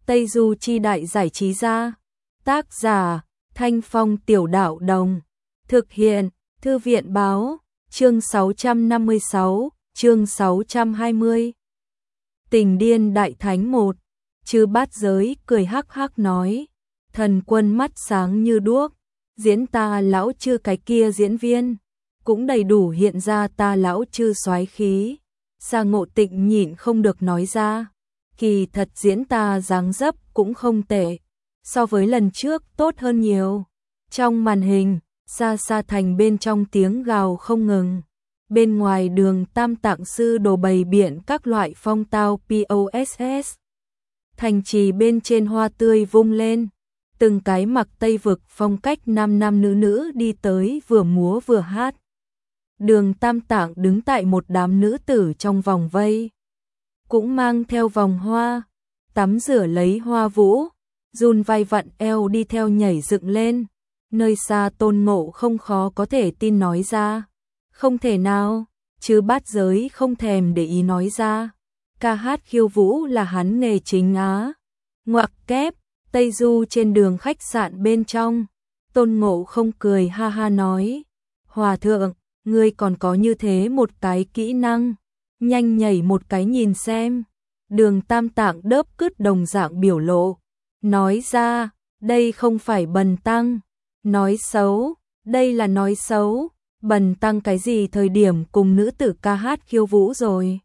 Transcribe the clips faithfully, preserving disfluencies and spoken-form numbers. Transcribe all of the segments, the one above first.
Tây Du Chi Đại Giải Trí Gia. Tác giả Thanh Phong Tiểu Đạo Đồng. Thực hiện Thư viện Báo. Chương sáu trăm năm mươi sáu, chương sáu trăm hai mươi. Tình điên đại thánh một. Chư Bát Giới cười hắc hắc nói, thần quân mắt sáng như đuốc, diễn ta lão chư cái kia diễn viên, cũng đầy đủ hiện ra ta lão chư soái khí. Sa Ngộ Tịnh nhịn không được nói ra, kỳ thật diễn ta dáng dấp cũng không tệ, so với lần trước tốt hơn nhiều. Trong màn hình, xa xa thành bên trong tiếng gào không ngừng. Bên ngoài đường Tam Tạng Sư đồ bày biện các loại phong tao poss. Thành trì bên trên hoa tươi vung lên, từng cái mặc Tây vực phong cách nam nam nữ nữ đi tới vừa múa vừa hát. Đường Tam Tạng đứng tại một đám nữ tử trong vòng vây, cũng mang theo vòng hoa, tắm rửa lấy hoa vũ, run vai vặn eo đi theo nhảy dựng lên. Nơi xa Tôn Ngộ không khó có thể tin nói ra, không thể nào, chứ Bát Giới không thèm để ý nói ra, ca hát khiêu vũ là hắn nghề chính á. Ngoặc kép, Tây Du trên đường khách sạn bên trong, Tôn Ngộ không cười ha ha nói, Hòa thượng, ngươi còn có như thế một cái kỹ năng, nhanh nhảy một cái nhìn xem. Đường Tam Tạng đớp cứt đồng dạng biểu lộ, nói ra, đây không phải bần tăng nói xấu, đây là nói xấu, bần tăng cái gì thời điểm cùng nữ tử ca hát khiêu vũ rồi.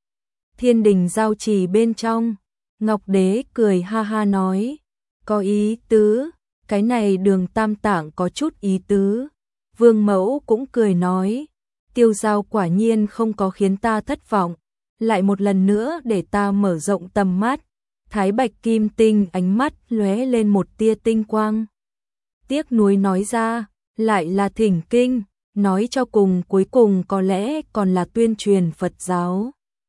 Thiên đình giao trì bên trong, Ngọc Đế cười ha ha nói, có ý tứ, cái này Đường Tam Tạng có chút ý tứ. Vương Mẫu cũng cười nói, Tiêu Giao quả nhiên không có khiến ta thất vọng, lại một lần nữa để ta mở rộng tầm mắt. Thái Bạch Kim Tinh ánh mắt lóe lên một tia tinh quang, tiếc nuối nói ra, lại là thỉnh kinh, nói cho cùng cuối cùng có lẽ còn là tuyên truyền Phật giáo.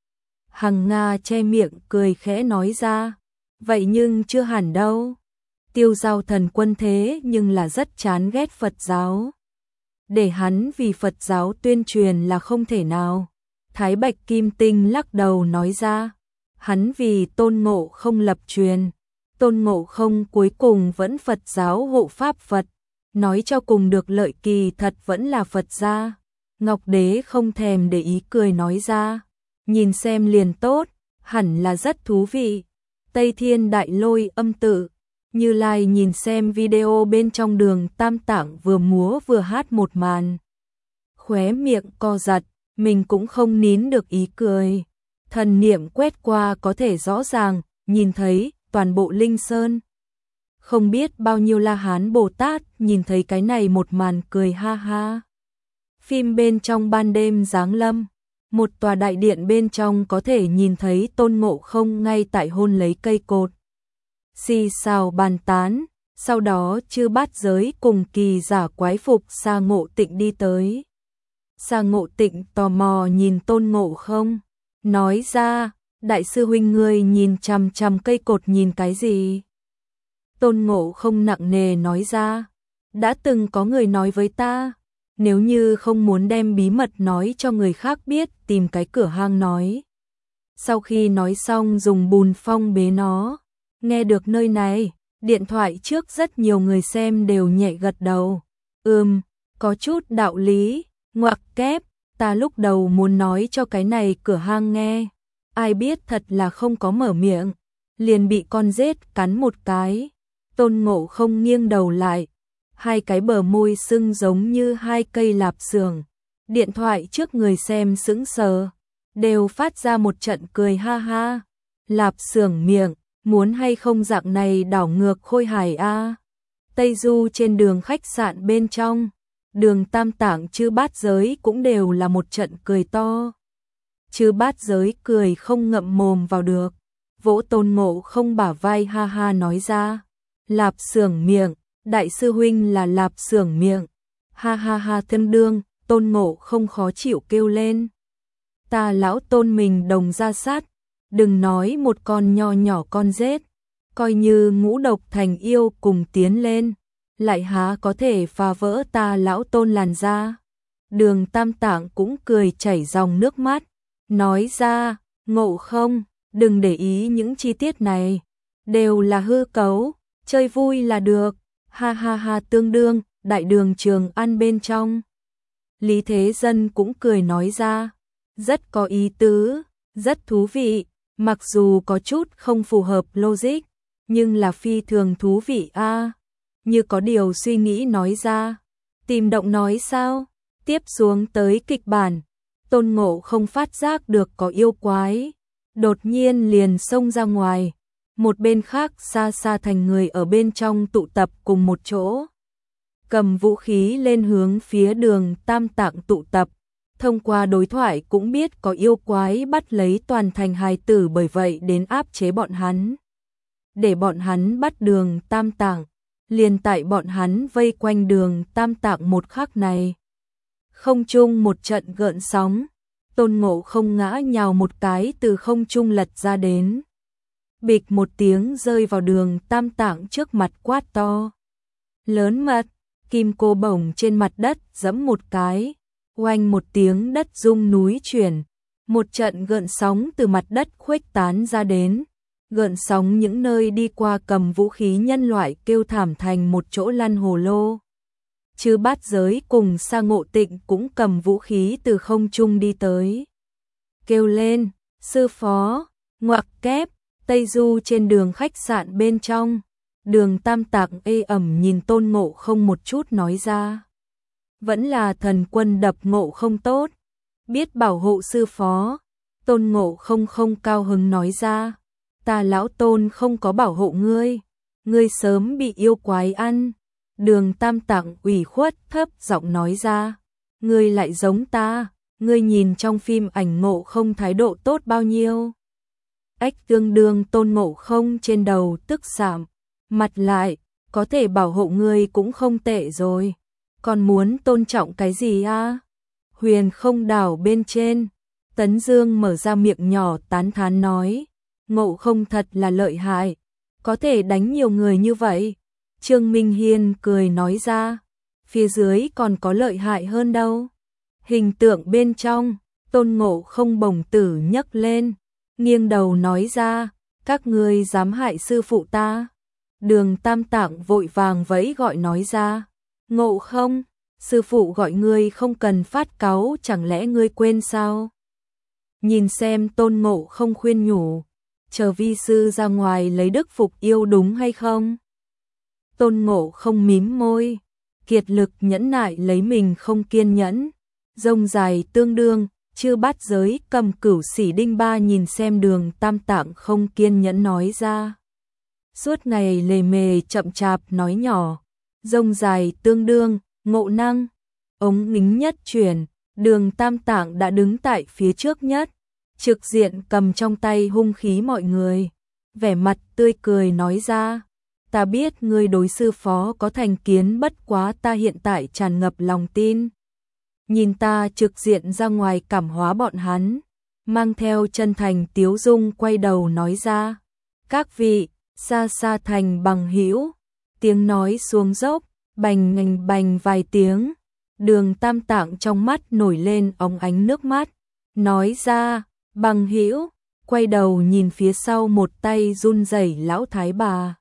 Hằng Nga che miệng cười khẽ nói ra, vậy nhưng chưa hẳn đâu. Tiêu Giao thần quân thế nhưng là rất chán ghét Phật giáo, để hắn vì Phật giáo tuyên truyền là không thể nào. Thái Bạch Kim Tinh lắc đầu nói ra, hắn vì Tôn Ngộ không lập truyền, Tôn Ngộ không cuối cùng vẫn Phật giáo hộ pháp Phật, nói cho cùng được lợi kỳ thật vẫn là Phật gia. Ngọc Đế không thèm để ý cười nói ra, nhìn xem liền tốt, hẳn là rất thú vị. Tây Thiên Đại Lôi Âm Tự, Như Lai nhìn xem video bên trong Đường Tam Tạng vừa múa vừa hát một màn, khóe miệng co giật, mình cũng không nín được ý cười. Thần niệm quét qua có thể rõ ràng nhìn thấy toàn bộ Linh Sơn. Không biết bao nhiêu La Hán Bồ Tát nhìn thấy cái này một màn cười ha ha. Phim bên trong ban đêm giáng lâm, một tòa đại điện bên trong có thể nhìn thấy Tôn Ngộ không ngay tại hôn lấy cây cột. Xì xào bàn tán, sau đó chư Bát Giới cùng kỳ giả quái phục Sa Ngộ Tịnh đi tới. Sa Ngộ Tịnh tò mò nhìn Tôn Ngộ không, nói ra, đại sư huynh ngươi nhìn chằm chằm cây cột nhìn cái gì? Tôn Ngộ không nặng nề nói ra, đã từng có người nói với ta, nếu như không muốn đem bí mật nói cho người khác biết tìm cái cửa hang nói. Sau khi nói xong dùng bùn phong bế nó. Nghe được nơi này, điện thoại trước rất nhiều người xem đều nhẹ gật đầu. Ừm, có chút đạo lý, ngoặc kép, ta lúc đầu muốn nói cho cái này cửa hang nghe. Ai biết thật là không có mở miệng, liền bị con rết cắn một cái. Tôn Ngộ không nghiêng đầu lại, hai cái bờ môi sưng giống như hai cây lạp xưởng. Điện thoại trước người xem sững sờ, đều phát ra một trận cười ha ha. Lạp xưởng miệng, muốn hay không dạng này đảo ngược Khôi Hải a. Tây Du trên đường khách sạn bên trong, Đường Tam Tạng chư Bát Giới cũng đều là một trận cười to. Chư Bát Giới cười không ngậm mồm vào được, vỗ Tôn Ngộ không bả vai ha ha nói ra, lạp xưởng miệng, đại sư huynh là lạp xưởng miệng. Ha ha ha thân đương, Tôn Ngộ không khó chịu kêu lên. Ta lão Tôn mình đồng ra sát, đừng nói một con nho nhỏ con rết, coi như ngũ độc thành yêu cùng tiến lên, lại há có thể phá vỡ ta lão Tôn làn da. Đường Tam Tạng cũng cười chảy dòng nước mắt, nói ra, Ngộ không, đừng để ý những chi tiết này, đều là hư cấu, chơi vui là được, ha ha ha. Tương đương, đại đường Trường An bên trong. Lý Thế Dân cũng cười nói ra, rất có ý tứ, rất thú vị, mặc dù có chút không phù hợp logic, nhưng là phi thường thú vị a. À, như có điều suy nghĩ nói ra, tìm động nói sao? Tiếp xuống tới kịch bản, Tôn Ngộ không phát giác được có yêu quái, đột nhiên liền xông ra ngoài. Một bên khác xa xa thành người ở bên trong tụ tập cùng một chỗ, cầm vũ khí lên hướng phía Đường Tam Tạng tụ tập. Thông qua đối thoại cũng biết có yêu quái bắt lấy toàn thành hài tử, bởi vậy đến áp chế bọn hắn, để bọn hắn bắt Đường Tam Tạng. Liền tại bọn hắn vây quanh Đường Tam Tạng một khắc này, không trung một trận gợn sóng, Tôn Ngộ không ngã nhào một cái từ không trung lật ra đến, bịch một tiếng rơi vào Đường Tam Tạng trước mặt, quát to lớn mật. Kim cô bổng trên mặt đất giẫm một cái, oanh một tiếng đất rung núi chuyển, một trận gợn sóng từ mặt đất khuếch tán ra đến. Gợn sóng những nơi đi qua cầm vũ khí nhân loại kêu thảm thành một chỗ lăn hồ lô. Chư Bát Giới cùng Sa Ngộ Tịnh cũng cầm vũ khí từ không trung đi tới, kêu lên, sư phó, ngoặc kép. Tây Du trên đường khách sạn bên trong, Đường Tam Tạng ê ẩm nhìn Tôn Ngộ không một chút nói ra, vẫn là thần quân đập Ngộ không tốt, biết bảo hộ sư phó. Tôn Ngộ không không cao hứng nói ra, ta lão Tôn không có bảo hộ ngươi, ngươi sớm bị yêu quái ăn. Đường Tam Tạng ủy khuất thấp giọng nói ra, ngươi lại giống ta, ngươi nhìn trong phim ảnh Ngộ không thái độ tốt bao nhiêu. Ách tương đương Tôn Ngộ không trên đầu tức sạm mặt lại, có thể bảo hộ ngươi cũng không tệ rồi, còn muốn tôn trọng cái gì a? Huyền Không đảo bên trên, Tấn Dương mở ra miệng nhỏ tán thán nói, Ngộ không thật là lợi hại, có thể đánh nhiều người như vậy. Trương Minh Hiên cười nói ra, phía dưới còn có lợi hại hơn đâu. Hình tượng bên trong, Tôn Ngộ không bổng tử nhấc lên, nghiêng đầu nói ra, các ngươi dám hại sư phụ ta. Đường Tam Tạng vội vàng vẫy gọi nói ra, Ngộ không, sư phụ gọi ngươi không cần phát cáu, chẳng lẽ ngươi quên sao? Nhìn xem Tôn Ngộ không khuyên nhủ, chờ vi sư ra ngoài lấy đức phục yêu đúng hay không? Tôn Ngộ không mím môi, kiệt lực nhẫn nại lấy mình không kiên nhẫn, rông dài tương đương. Chư Bát Giới cầm Cửu Sĩ Đinh Ba nhìn xem Đường Tam Tạng không kiên nhẫn nói ra, suốt ngày lề mề chậm chạp nói nhỏ, rông dài tương đương, ngộ năng. Ống nghính nhất chuyển, Đường Tam Tạng đã đứng tại phía trước nhất, trực diện cầm trong tay hung khí mọi người, vẻ mặt tươi cười nói ra, ta biết ngươi đối sư phó có thành kiến, bất quá ta hiện tại tràn ngập lòng tin. Nhìn ta trực diện ra ngoài cảm hóa bọn hắn, mang theo chân thành tiếu dung quay đầu nói ra, các vị, xa xa thành bằng hữu. Tiếng nói xuống dốc, bành ngành bành vài tiếng, Đường Tam Tạng trong mắt nổi lên óng ánh nước mắt, nói ra, bằng hữu. Quay đầu nhìn phía sau một tay run rẩy lão thái bà,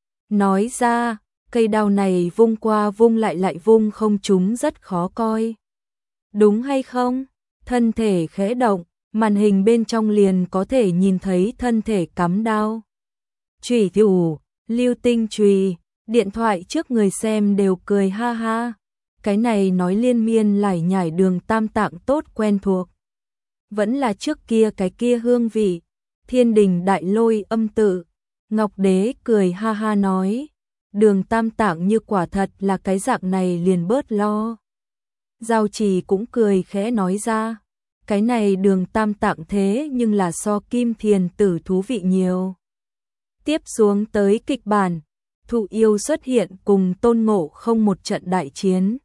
nói ra, cây đao này vung qua vung lại lại vung không trúng rất khó coi, đúng hay không? Thân thể khẽ động, màn hình bên trong liền có thể nhìn thấy thân thể cắm đao, chủy thủ, lưu tinh chùy. Điện thoại trước người xem đều cười ha ha, cái này nói liên miên lải nhải Đường Tam Tạng tốt quen thuộc, vẫn là trước kia cái kia hương vị. Thiên Đình Đại Lôi Âm Tự, Ngọc Đế cười ha ha nói, Đường Tam Tạng như quả thật là cái dạng này liền bớt lo. Giao Trì cũng cười khẽ nói ra, cái này Đường Tam Tạng thế nhưng là so Kim Thiền Tử thú vị nhiều. Tiếp xuống tới kịch bản, Thụ Yêu xuất hiện cùng Tôn Ngộ không một trận đại chiến.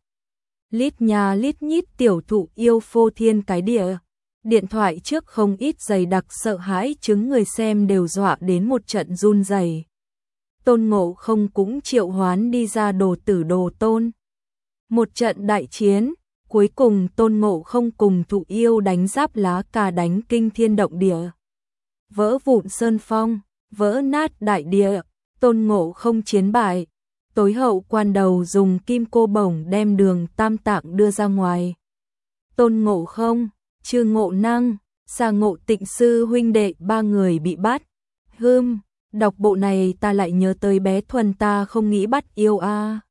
Lít nhà lít nhít tiểu thụ yêu phô thiên cái địa. Điện thoại trước không ít dày đặc sợ hãi chứng người xem đều dọa đến một trận run rẩy. Tôn Ngộ không cũng triệu hoán đi ra Đồ Tử Đồ Tôn. Một trận đại chiến, cuối cùng Tôn Ngộ không cùng Thụ Yêu đánh giáp lá cà, đánh kinh thiên động địa, vỡ vụn sơn phong. vỡ nát đại địa, Tôn Ngộ Không chiến bại. Tối hậu quan đầu dùng kim cô bổng đem Đường Tam Tạng đưa ra ngoài. Tôn Ngộ Không, Chư Ngộ Năng, Sa Ngộ Tịnh sư huynh đệ ba người bị bắt. Hừm, đọc bộ này ta lại nhớ tới bé Thuần, ta không nghĩ bắt yêu a.